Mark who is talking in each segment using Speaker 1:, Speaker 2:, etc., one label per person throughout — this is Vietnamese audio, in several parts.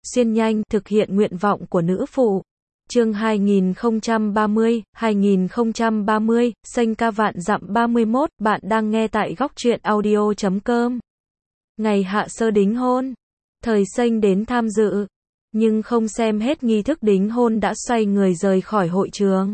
Speaker 1: xuyên nhanh, thực hiện nguyện vọng của nữ phụ. Chương 2030, xanh ca vạn dặm 31, bạn đang nghe tại góc truyện audio.com. Ngày Hạ Sơ đính hôn, thời xanh đến tham dự, nhưng không xem hết nghi thức đính hôn đã xoay người rời khỏi hội trường.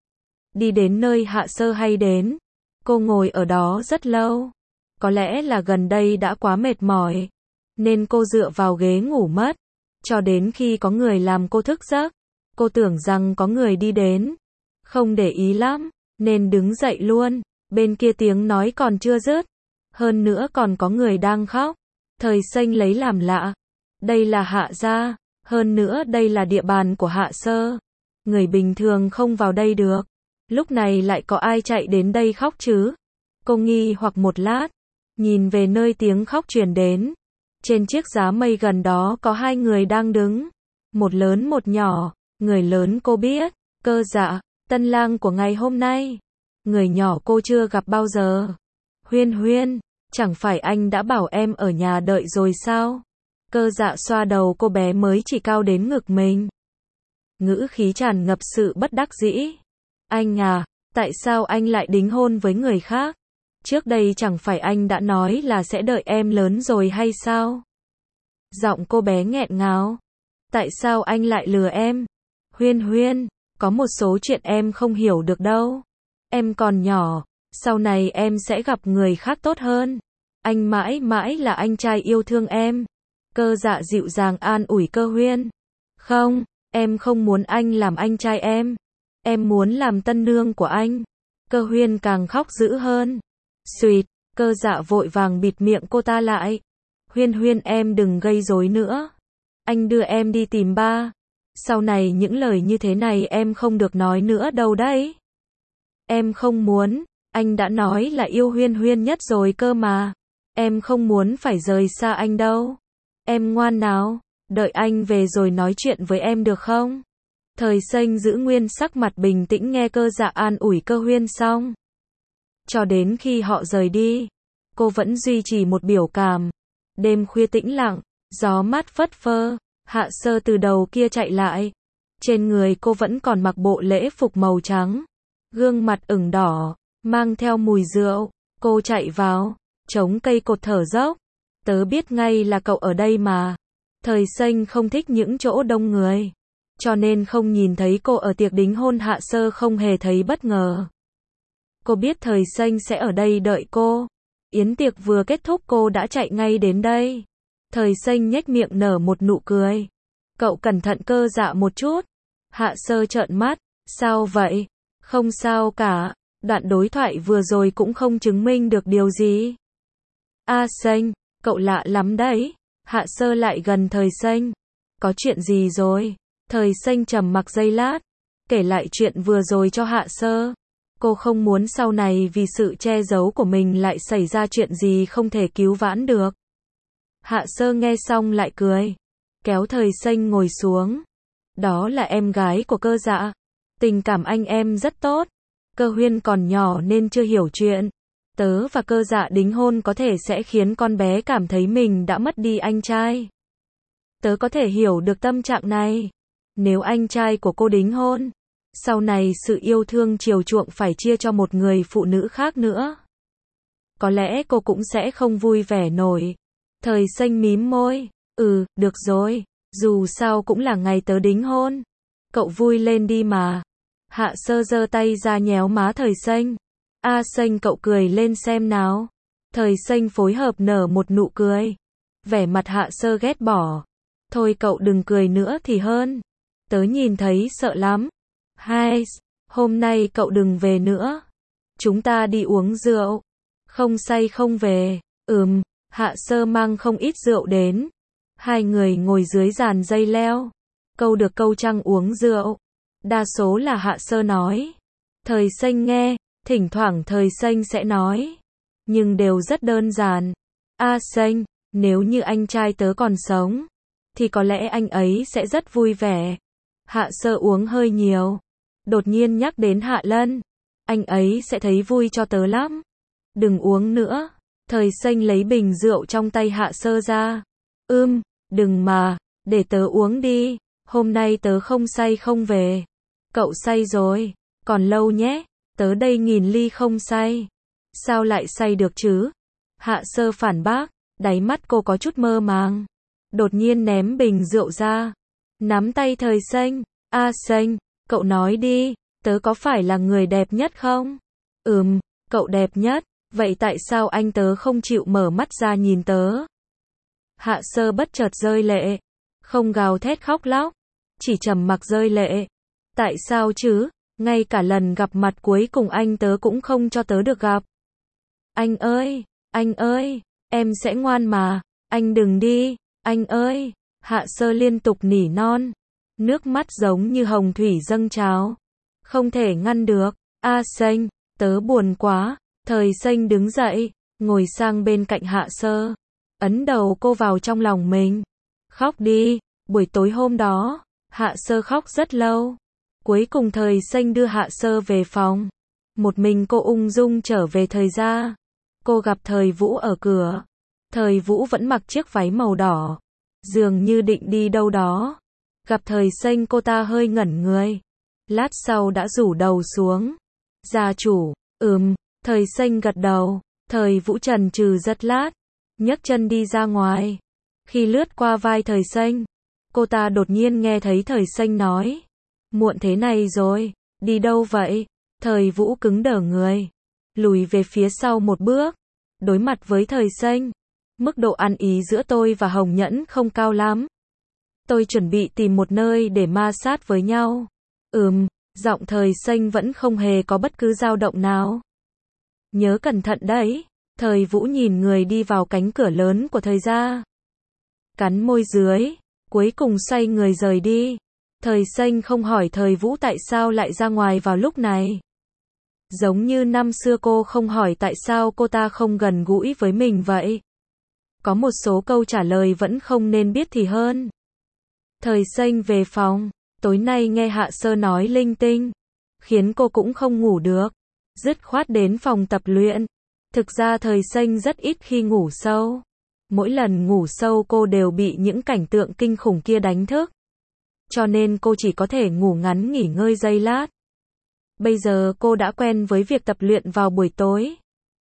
Speaker 1: Đi đến nơi Hạ Sơ hay đến, cô ngồi ở đó rất lâu. Có lẽ là gần đây đã quá mệt mỏi, nên cô dựa vào ghế ngủ mất, cho đến khi có người làm cô thức giấc. Cô tưởng rằng có người đi đến, không để ý lắm, nên đứng dậy luôn. Bên kia tiếng nói còn chưa dứt, hơn nữa còn có người đang khóc. Thời xanh lấy làm lạ, đây là Hạ gia, hơn nữa đây là địa bàn của Hạ Sơ, người bình thường không vào đây được. Lúc này lại có ai chạy đến đây khóc chứ? Cô nghi hoặc một lát, nhìn về nơi tiếng khóc truyền đến. Trên chiếc giá mây gần đó có hai người đang đứng, một lớn một nhỏ. Người lớn cô biết, Cơ Dạ, tân lang của ngày hôm nay. Người nhỏ cô chưa gặp bao giờ. Huyên Huyên, chẳng phải anh đã bảo em ở nhà đợi rồi sao? Cơ Dạ xoa đầu cô bé mới chỉ cao đến ngực mình, ngữ khí tràn ngập sự bất đắc dĩ. Anh à, tại sao anh lại đính hôn với người khác? Trước đây chẳng phải anh đã nói là sẽ đợi em lớn rồi hay sao? Giọng cô bé nghẹn ngào. Tại sao anh lại lừa em? Huyên Huyên, có một số chuyện em không hiểu được đâu. Em còn nhỏ, sau này em sẽ gặp người khác tốt hơn. Anh mãi mãi là anh trai yêu thương em. Cơ Dạ dịu dàng an ủi Cơ Huyên. Không, em không muốn anh làm anh trai em. Em muốn làm tân nương của anh. Cơ Huyên càng khóc dữ hơn. Xuyệt, Cơ Dạ vội vàng bịt miệng cô ta lại. Huyên Huyên em đừng gây rối nữa. Anh đưa em đi tìm ba. Sau này những lời như thế này em không được nói nữa đâu đấy. Em không muốn, anh đã nói là yêu Huyên Huyên nhất rồi cơ mà. Em không muốn phải rời xa anh đâu. Em ngoan nào, đợi anh về rồi nói chuyện với em được không? Thời xanh giữ nguyên sắc mặt bình tĩnh nghe Cơ Dạ an ủi Cơ Huyên xong. Cho đến khi họ rời đi, cô vẫn duy trì một biểu cảm. Đêm khuya tĩnh lặng, gió mát phất phơ. Hạ Sơ từ đầu kia chạy lại. Trên người cô vẫn còn mặc bộ lễ phục màu trắng. Gương mặt ửng đỏ, mang theo mùi rượu. Cô chạy vào, chống cây cột thở dốc. Tớ biết ngay là cậu ở đây mà. Thời xanh không thích những chỗ đông người, cho nên không nhìn thấy cô ở tiệc đính hôn. Hạ Sơ không hề thấy bất ngờ. Cô biết thời xanh sẽ ở đây đợi cô. Yến tiệc vừa kết thúc cô đã chạy ngay đến đây. Thời xanh nhếch miệng nở một nụ cười. Cậu cẩn thận Cơ Dạ một chút. Hạ Sơ trợn mắt. Sao vậy? Không sao cả. Đoạn đối thoại vừa rồi cũng không chứng minh được điều gì. Xanh, cậu lạ lắm đấy. Hạ Sơ lại gần thời xanh. Có chuyện gì rồi? Thời xanh trầm mặc giây lát, kể lại chuyện vừa rồi cho Hạ Sơ. Cô không muốn sau này vì sự che giấu của mình lại xảy ra chuyện gì không thể cứu vãn được. Hạ Sơ nghe xong lại cười, kéo thời xanh ngồi xuống. Đó là em gái của Cơ Dạ. Tình cảm anh em rất tốt. Cơ Huyên còn nhỏ nên chưa hiểu chuyện. Tớ và Cơ Dạ đính hôn có thể sẽ khiến con bé cảm thấy mình đã mất đi anh trai. Tớ có thể hiểu được tâm trạng này. Nếu anh trai của cô đính hôn, sau này sự yêu thương chiều chuộng phải chia cho một người phụ nữ khác nữa. Có lẽ cô cũng sẽ không vui vẻ nổi. Thời xanh mím môi. Được rồi. Dù sao cũng là ngày tớ đính hôn. Cậu vui lên đi mà. Hạ Sơ giơ tay ra nhéo má thời xanh. Xanh cậu cười lên xem nào. Thời xanh phối hợp nở một nụ cười. Vẻ mặt Hạ Sơ ghét bỏ. Thôi cậu đừng cười nữa thì hơn. Tớ nhìn thấy sợ lắm. Hôm nay cậu đừng về nữa. Chúng ta đi uống rượu. Không say không về. Hạ Sơ mang không ít rượu đến. Hai người ngồi dưới giàn dây leo. Câu được câu trăng uống rượu. Đa số là Hạ Sơ nói. Thời xanh nghe, thỉnh thoảng thời xanh sẽ nói. Nhưng đều rất đơn giản. Xanh, nếu như anh trai tớ còn sống, thì có lẽ anh ấy sẽ rất vui vẻ. Hạ Sơ uống hơi nhiều. Đột nhiên nhắc đến Hạ Lân. Anh ấy sẽ thấy vui cho tớ lắm. Đừng uống nữa. Thời xanh lấy bình rượu trong tay Hạ Sơ ra. Đừng mà. để tớ uống đi, hôm nay tớ không say không về. Cậu say rồi, còn lâu nhé, tớ đây 1000 ly không say. Sao lại say được chứ? Hạ Sơ phản bác, đáy mắt cô có chút mơ màng. Đột nhiên ném bình rượu ra, nắm tay Thời Xanh, "A Xanh, cậu nói đi, tớ có phải là người đẹp nhất không?" Cậu đẹp nhất, vậy tại sao anh tớ không chịu mở mắt ra nhìn tớ?" Hạ Sơ bất chợt rơi lệ, không gào thét khóc lóc, chỉ trầm mặc rơi lệ. Tại sao chứ, ngay cả lần gặp mặt cuối cùng anh tớ cũng không cho tớ được gặp. Anh ơi, em sẽ ngoan mà, anh đừng đi, anh ơi. Hạ Sơ liên tục nỉ non, nước mắt giống như hồng thủy dâng trào, không thể ngăn được. "A Xanh, tớ buồn quá." Thời Xanh đứng dậy, ngồi sang bên cạnh Hạ Sơ, ấn đầu cô vào trong lòng mình. "Khóc đi." Buổi tối hôm đó, Hạ Sơ khóc rất lâu. Cuối cùng Thời Xanh đưa Hạ Sơ về phòng. Một mình cô ung dung trở về Thời gia. Cô gặp Thời Vũ ở cửa. Thời Vũ vẫn mặc chiếc váy màu đỏ, dường như định đi đâu đó. Gặp Thời Xanh cô ta hơi ngẩn người. Lát sau đã rủ đầu xuống. "Gia chủ." Thời Xanh gật đầu. Thời Vũ chần chừ rất lát, nhấc chân đi ra ngoài. Khi lướt qua vai Thời Xanh, cô ta đột nhiên nghe thấy Thời Xanh nói: "Muộn thế này rồi, đi đâu vậy?" Thời Vũ cứng đờ người, lùi về phía sau một bước, đối mặt với Thời Xanh. "Mức độ ăn ý giữa tôi và Hồng Nhẫn không cao lắm. Tôi chuẩn bị tìm một nơi để ma sát với nhau." Giọng Thời Xanh vẫn không hề có bất cứ dao động nào. "Nhớ cẩn thận đấy." Thời Vũ nhìn người đi vào cánh cửa lớn của Thời gia, cắn môi dưới, cuối cùng xoay người rời đi. Thời Xanh không hỏi Thời Vũ tại sao lại ra ngoài vào lúc này. Giống như năm xưa cô không hỏi tại sao cô ta không gần gũi với mình vậy. Có một số câu trả lời vẫn không nên biết thì hơn. Thời Xanh về phòng, tối nay nghe Hạ Sơ nói linh tinh, khiến cô cũng không ngủ được, dứt khoát đến phòng tập luyện. Thực ra Thời Xanh rất ít khi ngủ sâu. Mỗi lần ngủ sâu cô đều bị những cảnh tượng kinh khủng kia đánh thức. Cho nên cô chỉ có thể ngủ ngắn nghỉ ngơi giây lát. Bây giờ cô đã quen với việc tập luyện vào buổi tối.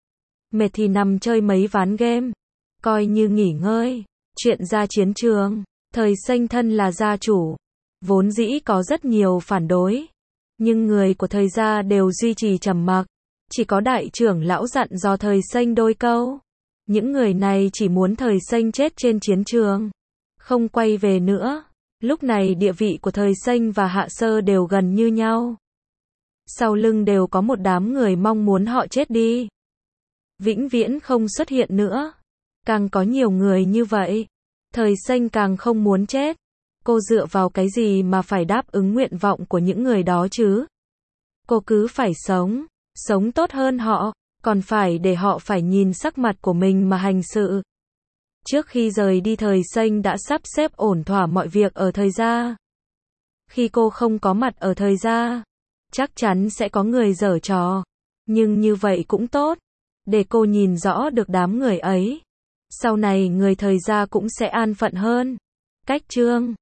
Speaker 1: Mệt thì nằm chơi mấy ván game, coi như nghỉ ngơi. Chuyện ra chiến trường, Thời Xanh thân là gia chủ, vốn dĩ có rất nhiều phản đối. Nhưng người của Thời gia đều duy trì trầm mặc. Chỉ có đại trưởng lão dặn dò Thời Xanh đôi câu. Những người này chỉ muốn Thời Xanh chết trên chiến trường, không quay về nữa. Lúc này địa vị của Thời Xanh và Hạ Sơ đều gần như nhau. Sau lưng đều có một đám người mong muốn họ chết đi, vĩnh viễn không xuất hiện nữa. Càng có nhiều người như vậy, Thời Xanh càng không muốn chết. Cô dựa vào cái gì mà phải đáp ứng nguyện vọng của những người đó chứ? Cô cứ phải sống tốt hơn họ, còn phải để họ phải nhìn sắc mặt của mình mà hành sự. Trước khi rời đi Thời Xanh đã sắp xếp ổn thỏa mọi việc ở Thời gia. Khi cô không có mặt ở Thời gia, chắc chắn sẽ có người giở trò. Nhưng như vậy cũng tốt, để cô nhìn rõ được đám người ấy. Sau này người Thời gia cũng sẽ an phận hơn. Cách chương